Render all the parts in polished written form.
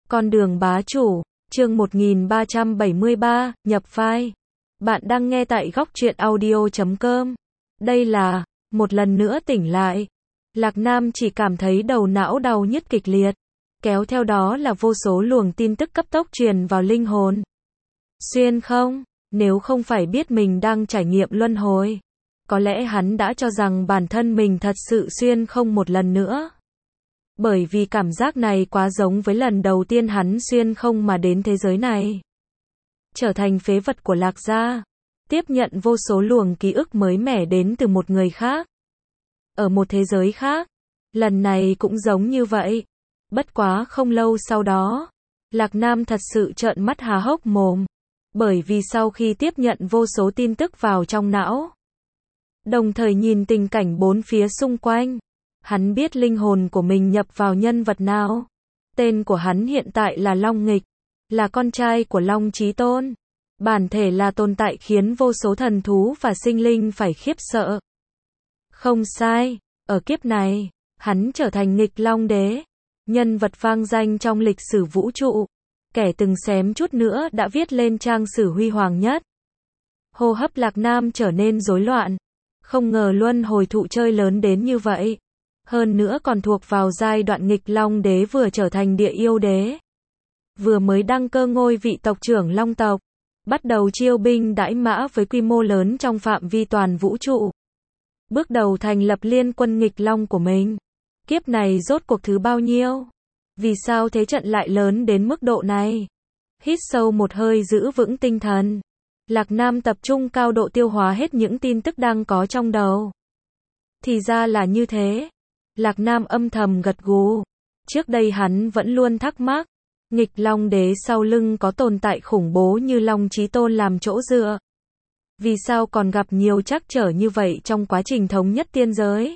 Con đường bá chủ, chương 1373, nhập file. Bạn đang nghe tại góc truyện audio.com. Đây là, một lần nữa tỉnh lại. Lạc Nam chỉ cảm thấy đầu não đau nhức kịch liệt. Kéo theo đó là vô số luồng tin tức cấp tốc truyền vào linh hồn. Xuyên không? Nếu không phải biết mình đang trải nghiệm luân hồi, có lẽ hắn đã cho rằng bản thân mình thật sự xuyên không một lần nữa. Bởi vì cảm giác này quá giống với lần đầu tiên hắn xuyên không mà đến thế giới này. Trở thành phế vật của Lạc gia, tiếp nhận vô số luồng ký ức mới mẻ đến từ một người khác. Ở một thế giới khác, lần này cũng giống như vậy. Bất quá không lâu sau đó, Lạc Nam thật sự trợn mắt há hốc mồm. Bởi vì sau khi tiếp nhận vô số tin tức vào trong não, đồng thời nhìn tình cảnh bốn phía xung quanh, hắn biết linh hồn của mình nhập vào nhân vật nào. Tên của hắn hiện tại là Long Nghịch, là con trai của Long Chí Tôn. Bản thể là tồn tại khiến vô số thần thú và sinh linh phải khiếp sợ. Không sai, ở kiếp này, hắn trở thành Nghịch Long Đế, nhân vật vang danh trong lịch sử vũ trụ, kẻ từng xém chút nữa đã viết lên trang sử huy hoàng nhất. Hô hấp Lạc Nam trở nên rối loạn, không ngờ luân hồi thụ chơi lớn đến như vậy. Hơn nữa còn thuộc vào giai đoạn Nghịch Long Đế vừa trở thành địa yêu đế, vừa mới đăng cơ ngôi vị tộc trưởng Long tộc, bắt đầu chiêu binh đãi mã với quy mô lớn trong phạm vi toàn vũ trụ. Bước đầu thành lập liên quân Nghịch Long của mình. Kiếp này rốt cuộc thứ bao nhiêu? Vì sao thế trận lại lớn đến mức độ này? Hít sâu một hơi giữ vững tinh thần. Lạc Nam tập trung cao độ tiêu hóa hết những tin tức đang có trong đầu. Thì ra là như thế. Lạc Nam âm thầm gật gù. Trước đây hắn vẫn luôn thắc mắc, Nghịch Long Đế sau lưng có tồn tại khủng bố như Long Chí Tôn làm chỗ dựa. Vì sao còn gặp nhiều trắc trở như vậy trong quá trình thống nhất tiên giới?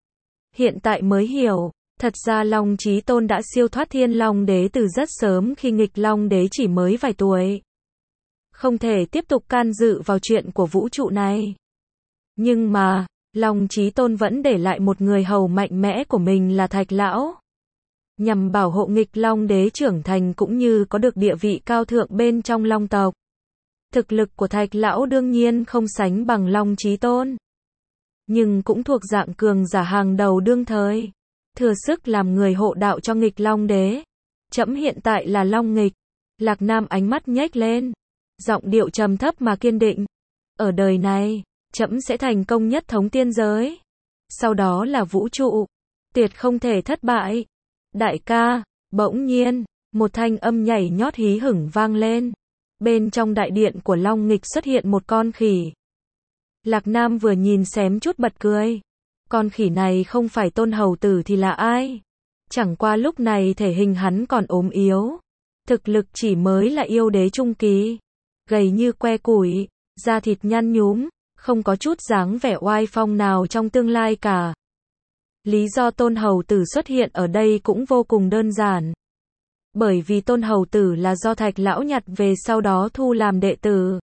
Hiện tại mới hiểu, thật ra Long Chí Tôn đã siêu thoát Thiên Long Đế từ rất sớm khi Nghịch Long Đế chỉ mới vài tuổi. Không thể tiếp tục can dự vào chuyện của vũ trụ này. Nhưng mà, Long Chí Tôn vẫn để lại một người hầu mạnh mẽ của mình là Thạch Lão. Nhằm bảo hộ Nghịch Long Đế trưởng thành cũng như có được địa vị cao thượng bên trong Long tộc. Thực lực của Thạch Lão đương nhiên không sánh bằng Long Chí Tôn, nhưng cũng thuộc dạng cường giả hàng đầu đương thời, thừa sức làm người hộ đạo cho Nghịch Long Đế. Trẫm hiện tại là Long Nghịch. Lạc Nam ánh mắt nhếch lên, giọng điệu trầm thấp mà kiên định. Ở đời này, trẫm sẽ thành công nhất thống tiên giới, sau đó là vũ trụ, tuyệt không thể thất bại. Đại ca, bỗng nhiên, một thanh âm nhảy nhót hí hửng vang lên. Bên trong đại điện của Long Nghịch xuất hiện một con khỉ. Lạc Nam vừa nhìn xém chút bật cười. Con khỉ này không phải Tôn Hầu Tử thì là ai? Chẳng qua lúc này thể hình hắn còn ốm yếu. Thực lực chỉ mới là yêu đế trung kỳ. Gầy như que củi, da thịt nhăn nhúm, không có chút dáng vẻ oai phong nào trong tương lai cả. Lý do Tôn Hầu Tử xuất hiện ở đây cũng vô cùng đơn giản. Bởi vì Tôn Hầu Tử là do Thạch Lão nhặt về sau đó thu làm đệ tử.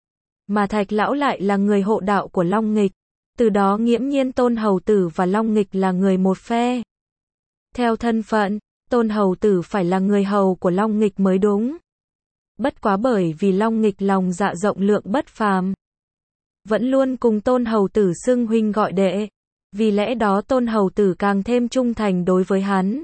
Mà Thạch Lão lại là người hộ đạo của Long Nghịch. Từ đó nghiễm nhiên Tôn Hầu Tử và Long Nghịch là người một phe. Theo thân phận, Tôn Hầu Tử phải là người hầu của Long Nghịch mới đúng. Bất quá bởi vì Long Nghịch lòng dạ rộng lượng bất phàm, vẫn luôn cùng Tôn Hầu Tử xưng huynh gọi đệ. Vì lẽ đó Tôn Hầu Tử càng thêm trung thành đối với hắn.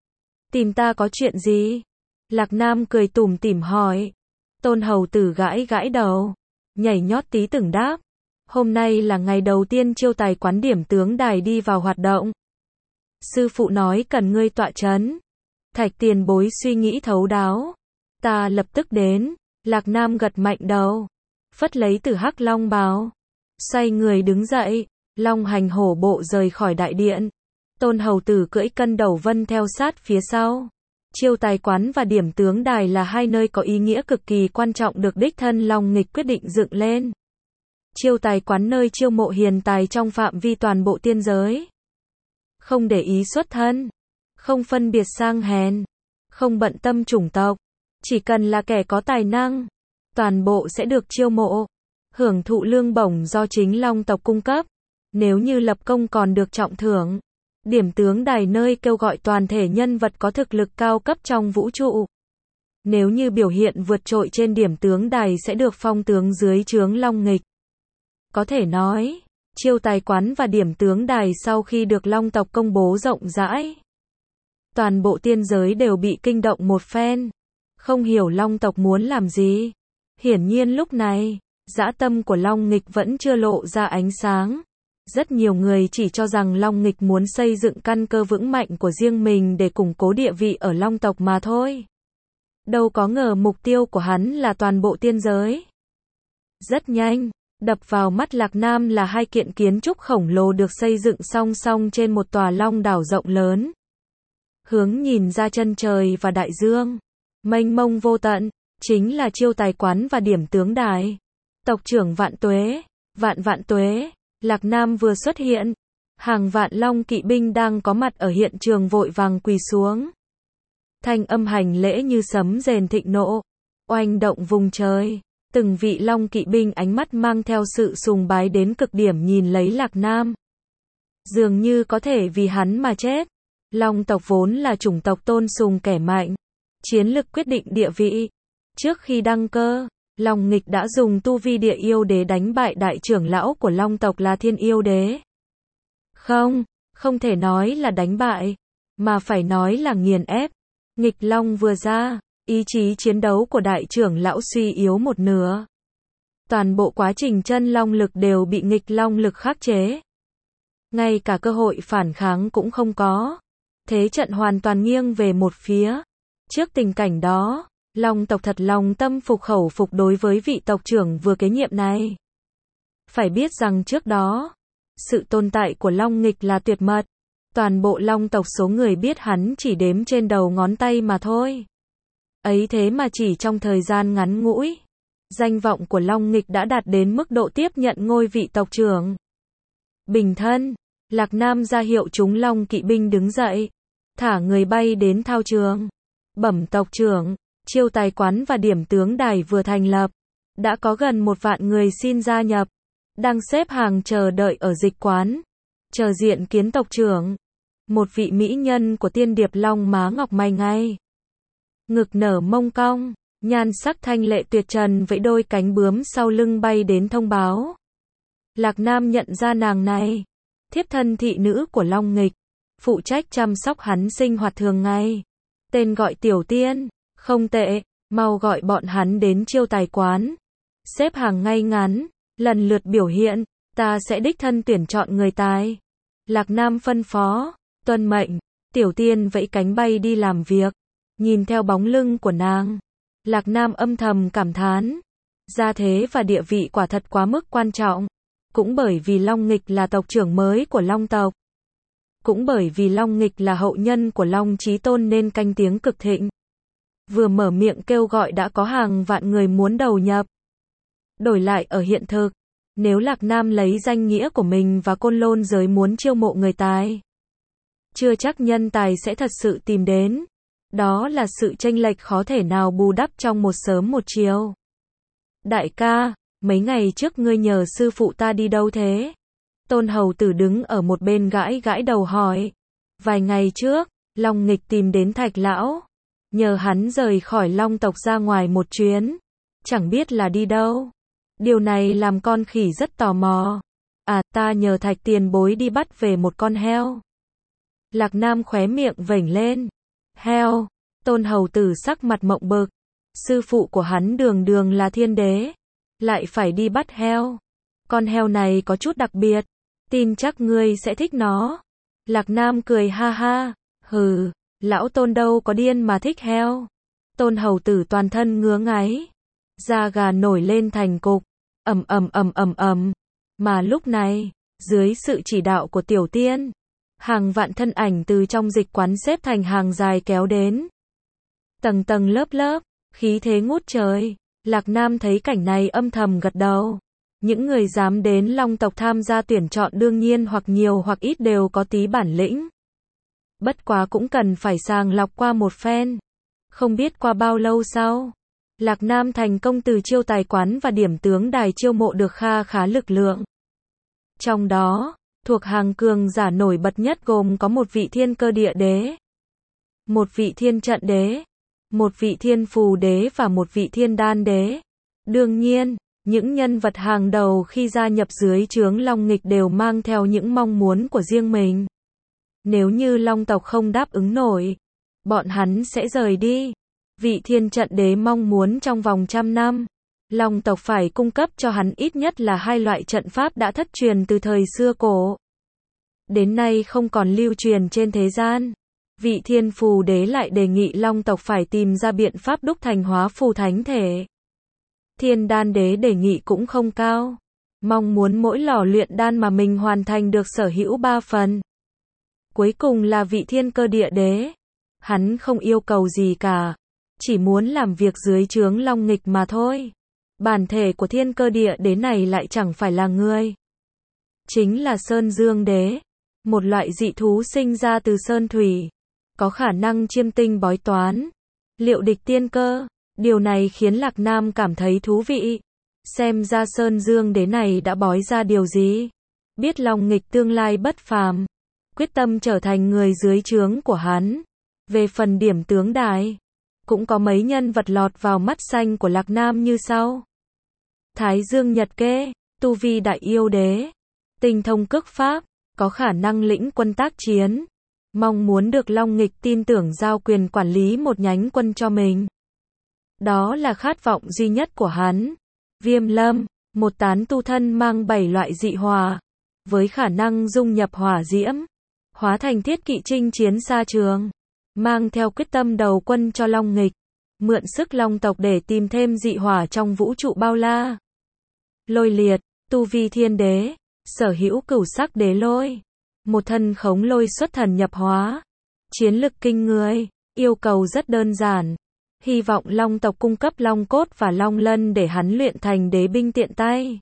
Tìm ta có chuyện gì? Lạc Nam cười tủm tỉm hỏi. Tôn Hầu Tử gãi gãi đầu, nhảy nhót tí từng đáp. Hôm nay là ngày đầu tiên chiêu tài quán Điểm Tướng Đài đi vào hoạt động. Sư phụ nói cần ngươi tọa chấn. Thạch tiền bối suy nghĩ thấu đáo. Ta lập tức đến. Lạc Nam gật mạnh đầu, phất lấy Tử Hắc Long bào, xoay người đứng dậy, long hành hổ bộ rời khỏi đại điện. Tôn Hầu Tử cưỡi Cân Đầu Vân theo sát phía sau. Chiêu tài quán và Điểm Tướng Đài là hai nơi có ý nghĩa cực kỳ quan trọng được đích thân Long Nghịch quyết định dựng lên. Chiêu tài quán nơi chiêu mộ hiền tài trong phạm vi toàn bộ tiên giới. Không để ý xuất thân, không phân biệt sang hèn, không bận tâm chủng tộc, chỉ cần là kẻ có tài năng, toàn bộ sẽ được chiêu mộ, hưởng thụ lương bổng do chính Long tộc cung cấp. Nếu như lập công còn được trọng thưởng. Điểm Tướng Đài nơi kêu gọi toàn thể nhân vật có thực lực cao cấp trong vũ trụ. Nếu như biểu hiện vượt trội trên điểm tướng đài sẽ được phong tướng dưới trướng Long Nghịch. Có thể nói, chiêu tài quán và điểm tướng đài sau khi được Long tộc công bố rộng rãi, toàn bộ tiên giới đều bị kinh động một phen. Không hiểu Long tộc muốn làm gì. Hiển nhiên lúc này, dã tâm của Long Nghịch vẫn chưa lộ ra ánh sáng. Rất nhiều người chỉ cho rằng Long Nghịch muốn xây dựng căn cơ vững mạnh của riêng mình để củng cố địa vị ở Long tộc mà thôi. Đâu có ngờ mục tiêu của hắn là toàn bộ tiên giới. Rất nhanh, đập vào mắt Lạc Nam là hai kiện kiến trúc khổng lồ được xây dựng song song trên một tòa long đảo rộng lớn. Hướng nhìn ra chân trời và đại dương, mênh mông vô tận, chính là chiêu tài quán và điểm tướng đài. Tộc trưởng vạn tuế, vạn tuế. Lạc Nam vừa xuất hiện, hàng vạn long kỵ binh đang có mặt ở hiện trường vội vàng quỳ xuống. Thanh âm hành lễ như sấm rền thịnh nộ, oanh động vùng trời. Từng vị long kỵ binh ánh mắt mang theo sự sùng bái đến cực điểm nhìn lấy Lạc Nam. Dường như có thể vì hắn mà chết. Long tộc vốn là chủng tộc tôn sùng kẻ mạnh, chiến lực quyết định địa vị. Trước khi đăng cơ, Long Nghịch đã dùng tu vi địa yêu đế đánh bại đại trưởng lão của Long tộc là Thiên Yêu Đế. Không thể nói là đánh bại, mà phải nói là nghiền ép. Nghịch Long vừa ra, ý chí chiến đấu của đại trưởng lão suy yếu một nửa. Toàn bộ quá trình chân long lực đều bị nghịch long lực khắc chế. Ngay cả cơ hội phản kháng cũng không có. Thế trận hoàn toàn nghiêng về một phía. Trước tình cảnh đó, Long tộc thật lòng tâm phục khẩu phục đối với vị tộc trưởng vừa kế nhiệm này. Phải biết rằng trước đó, sự tồn tại của Long Nghịch là tuyệt mật. Toàn bộ Long tộc số người biết hắn chỉ đếm trên đầu ngón tay mà thôi. Ấy thế mà chỉ trong thời gian ngắn ngủi, danh vọng của Long Nghịch đã đạt đến mức độ tiếp nhận ngôi vị tộc trưởng. Bình thân, Lạc Nam ra hiệu chúng Long kỵ binh đứng dậy, thả người bay đến thao trường. Bẩm tộc trưởng, chiêu tài quán và điểm tướng đài vừa thành lập, đã có gần 1 vạn người xin gia nhập, đang xếp hàng chờ đợi ở dịch quán, chờ diện kiến tộc trưởng. Một vị mỹ nhân của tiên điệp long má ngọc mày ngay, ngực nở mông cong, nhan sắc thanh lệ tuyệt trần vẫy đôi cánh bướm sau lưng bay đến thông báo. Lạc Nam nhận ra nàng này, thiếp thân thị nữ của Long Nghịch, phụ trách chăm sóc hắn sinh hoạt thường ngày. Tên gọi Tiểu Tiên, không tệ, mau gọi bọn hắn đến chiêu tài quán. Xếp hàng ngay ngắn, lần lượt biểu hiện, ta sẽ đích thân tuyển chọn người tài. Lạc Nam phân phó, tuân mệnh. Tiểu Tiên vẫy cánh bay đi làm việc. Nhìn theo bóng lưng của nàng, Lạc Nam âm thầm cảm thán. Gia thế và địa vị quả thật quá mức quan trọng. Cũng bởi vì Long Nghịch là tộc trưởng mới của Long tộc. Cũng bởi vì Long Nghịch là hậu nhân của Long Chí Tôn nên canh tiếng cực thịnh. Vừa mở miệng kêu gọi đã có hàng vạn người muốn đầu nhập. Đổi lại ở hiện thực, nếu Lạc Nam lấy danh nghĩa của mình và Côn Lôn giới muốn chiêu mộ người tài, chưa chắc nhân tài sẽ thật sự tìm đến. Đó là sự chênh lệch khó thể nào bù đắp trong một sớm một chiều. Đại ca, mấy ngày trước ngươi nhờ sư phụ ta đi đâu thế? Tôn hầu tử đứng ở một bên gãi gãi đầu hỏi. Vài ngày trước, Long Nghịch tìm đến Thạch lão, nhờ hắn rời khỏi Long tộc ra ngoài một chuyến. Chẳng biết là đi đâu. Điều này làm con khỉ rất tò mò. À, ta nhờ Thạch tiền bối đi bắt về một con heo. Lạc Nam khóe miệng vểnh lên. Heo? Tôn hầu tử sắc mặt mộng bực. Sư phụ của hắn đường đường là thiên đế, lại phải đi bắt heo. Con heo này có chút đặc biệt, tin chắc ngươi sẽ thích nó. Lạc Nam cười ha ha. Hừ, lão Tôn đâu có điên mà thích heo. Tôn hầu tử toàn thân ngứa ngáy, da gà nổi lên thành cục. ầm. Mà lúc này, dưới sự chỉ đạo của Tiểu Tiên, hàng vạn thân ảnh từ trong dịch quán xếp thành hàng dài kéo đến. Tầng tầng lớp lớp, khí thế ngút trời. Lạc Nam thấy cảnh này âm thầm gật đầu. Những người dám đến Long tộc tham gia tuyển chọn đương nhiên hoặc nhiều hoặc ít đều có tí bản lĩnh. Bất quá cũng cần phải sàng lọc qua một phen. Không biết qua bao lâu sau, Lạc Nam thành công từ chiêu tài quán và điểm tướng đài chiêu mộ được kha khá lực lượng. Trong đó, thuộc hàng cường giả nổi bật nhất gồm có một vị thiên cơ địa đế, một vị thiên trận đế, một vị thiên phù đế và một vị thiên đan đế. Đương nhiên, những nhân vật hàng đầu khi gia nhập dưới trướng Long Nghịch đều mang theo những mong muốn của riêng mình. Nếu như Long tộc không đáp ứng nổi, bọn hắn sẽ rời đi. Vị thiên trận đế mong muốn trong vòng 100 năm, Long tộc phải cung cấp cho hắn ít nhất là 2 loại trận pháp đã thất truyền từ thời xưa cổ. Đến nay không còn lưu truyền trên thế gian. Vị thiên phù đế lại đề nghị Long tộc phải tìm ra biện pháp đúc thành hóa phù thánh thể. Thiên đan đế đề nghị cũng không cao. Mong muốn mỗi lò luyện đan mà mình hoàn thành được sở hữu 3 phần. Cuối cùng là vị thiên cơ địa đế. Hắn không yêu cầu gì cả. Chỉ muốn làm việc dưới trướng Long Nghịch mà thôi. Bản thể của thiên cơ địa đế này lại chẳng phải là người. Chính là Sơn Dương đế. Một loại dị thú sinh ra từ sơn thủy. Có khả năng chiêm tinh bói toán. Liệu địch tiên cơ. Điều này khiến Lạc Nam cảm thấy thú vị. Xem ra Sơn Dương đế này đã bói ra điều gì. Biết Long Nghịch tương lai bất phàm. Quyết tâm trở thành người dưới trướng của hắn. Về phần điểm tướng đài, cũng có mấy nhân vật lọt vào mắt xanh của Lạc Nam như sau. Thái Dương Nhật Kê, tu vi đại yêu đế. Tinh thông cước pháp, có khả năng lĩnh quân tác chiến. Mong muốn được Long Nghịch tin tưởng giao quyền quản lý một nhánh quân cho mình. Đó là khát vọng duy nhất của hắn. Viêm Lâm, một tán tu thân mang 7 loại dị hỏa, với khả năng dung nhập hỏa diễm, hóa thành thiết kỵ chinh chiến xa trường, mang theo quyết tâm đầu quân cho Long Nghịch, mượn sức Long tộc để tìm thêm dị hỏa trong vũ trụ bao la. Lôi Liệt, tu vi thiên đế, sở hữu cửu sắc đế lôi, một thân khống lôi xuất thần nhập hóa, chiến lực kinh người, yêu cầu rất đơn giản. Hy vọng Long tộc cung cấp Long cốt và Long lân để hắn luyện thành đế binh tiện tay.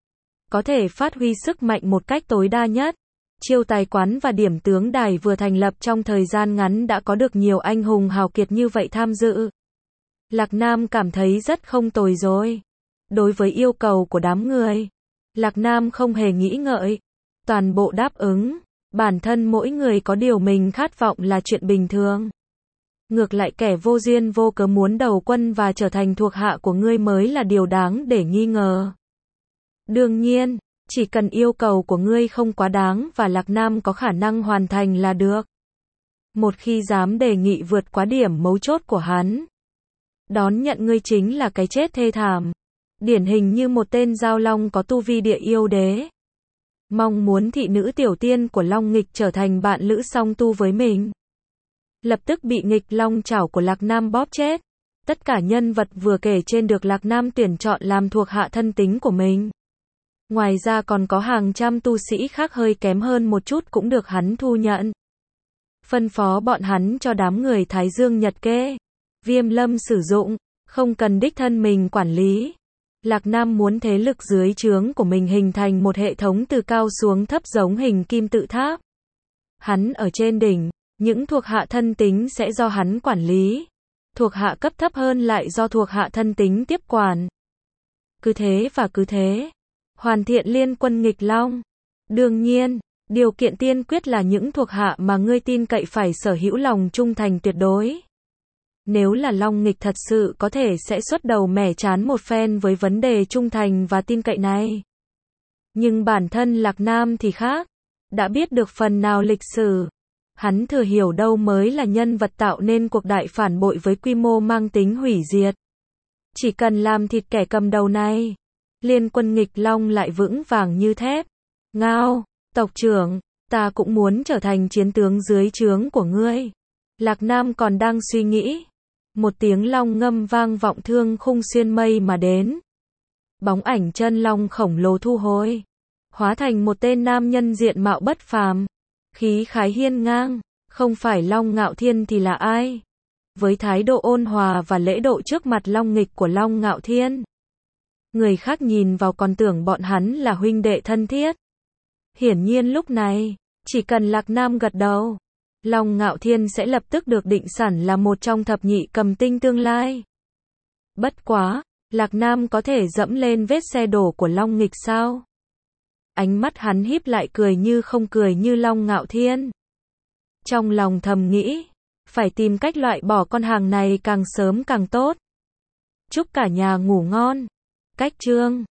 Có thể phát huy sức mạnh một cách tối đa nhất. Chiêu tài quán và điểm tướng đài vừa thành lập trong thời gian ngắn đã có được nhiều anh hùng hào kiệt như vậy tham dự. Lạc Nam cảm thấy rất không tồi rồi. Đối với yêu cầu của đám người, Lạc Nam không hề nghĩ ngợi. Toàn bộ đáp ứng. Bản thân mỗi người có điều mình khát vọng là chuyện bình thường. Ngược lại kẻ vô duyên vô cớ muốn đầu quân và trở thành thuộc hạ của ngươi mới là điều đáng để nghi ngờ. Đương nhiên, chỉ cần yêu cầu của ngươi không quá đáng và Lạc Nam có khả năng hoàn thành là được. Một khi dám đề nghị vượt quá điểm mấu chốt của hắn, đón nhận ngươi chính là cái chết thê thảm. Điển hình như một tên giao long có tu vi địa yêu đế. Mong muốn thị nữ tiểu tiên của Long Nghịch trở thành bạn lữ song tu với mình. Lập tức bị nghịch long chảo của Lạc Nam bóp chết. Tất cả nhân vật vừa kể trên được Lạc Nam tuyển chọn làm thuộc hạ thân tín của mình. Ngoài ra còn có hàng trăm tu sĩ khác hơi kém hơn một chút cũng được hắn thu nhận. Phân phó bọn hắn cho đám người Thái Dương Nhật Kê, Viêm Lâm sử dụng, không cần đích thân mình quản lý. Lạc Nam muốn thế lực dưới trướng của mình hình thành một hệ thống từ cao xuống thấp giống hình kim tự tháp. Hắn ở trên đỉnh, những thuộc hạ thân tín sẽ do hắn quản lý. Thuộc hạ cấp thấp hơn lại do thuộc hạ thân tín tiếp quản. Cứ thế và cứ thế. Hoàn thiện liên quân nghịch long. Đương nhiên, điều kiện tiên quyết là những thuộc hạ mà ngươi tin cậy phải sở hữu lòng trung thành tuyệt đối. Nếu là Long Nghịch thật sự có thể sẽ xuất đầu mẻ trán một phen với vấn đề trung thành và tin cậy này. Nhưng bản thân Lạc Nam thì khác. Đã biết được phần nào lịch sử. Hắn thừa hiểu đâu mới là nhân vật tạo nên cuộc đại phản bội với quy mô mang tính hủy diệt. Chỉ cần làm thịt kẻ cầm đầu này, liên quân nghịch long lại vững vàng như thép. Ngao, tộc trưởng, ta cũng muốn trở thành chiến tướng dưới trướng của ngươi. Lạc Nam còn đang suy nghĩ. Một tiếng long ngâm vang vọng thương khung xuyên mây mà đến. Bóng ảnh chân long khổng lồ thu hồi. Hóa thành một tên nam nhân diện mạo bất phàm. Khí khái hiên ngang. Không phải Long Ngạo Thiên thì là ai? Với thái độ ôn hòa và lễ độ trước mặt Long Nghịch của Long Ngạo Thiên, người khác nhìn vào còn tưởng bọn hắn là huynh đệ thân thiết. Hiển nhiên lúc này, chỉ cần Lạc Nam gật đầu, Long Ngạo Thiên sẽ lập tức được định sẵn là một trong thập nhị cầm tinh tương lai. Bất quá, Lạc Nam có thể dẫm lên vết xe đổ của Long Nghịch sao? Ánh mắt hắn híp lại cười như không cười như Long Ngạo Thiên. Trong lòng thầm nghĩ, Phải tìm cách loại bỏ con hàng này càng sớm càng tốt. Chúc cả nhà ngủ ngon. Cách chương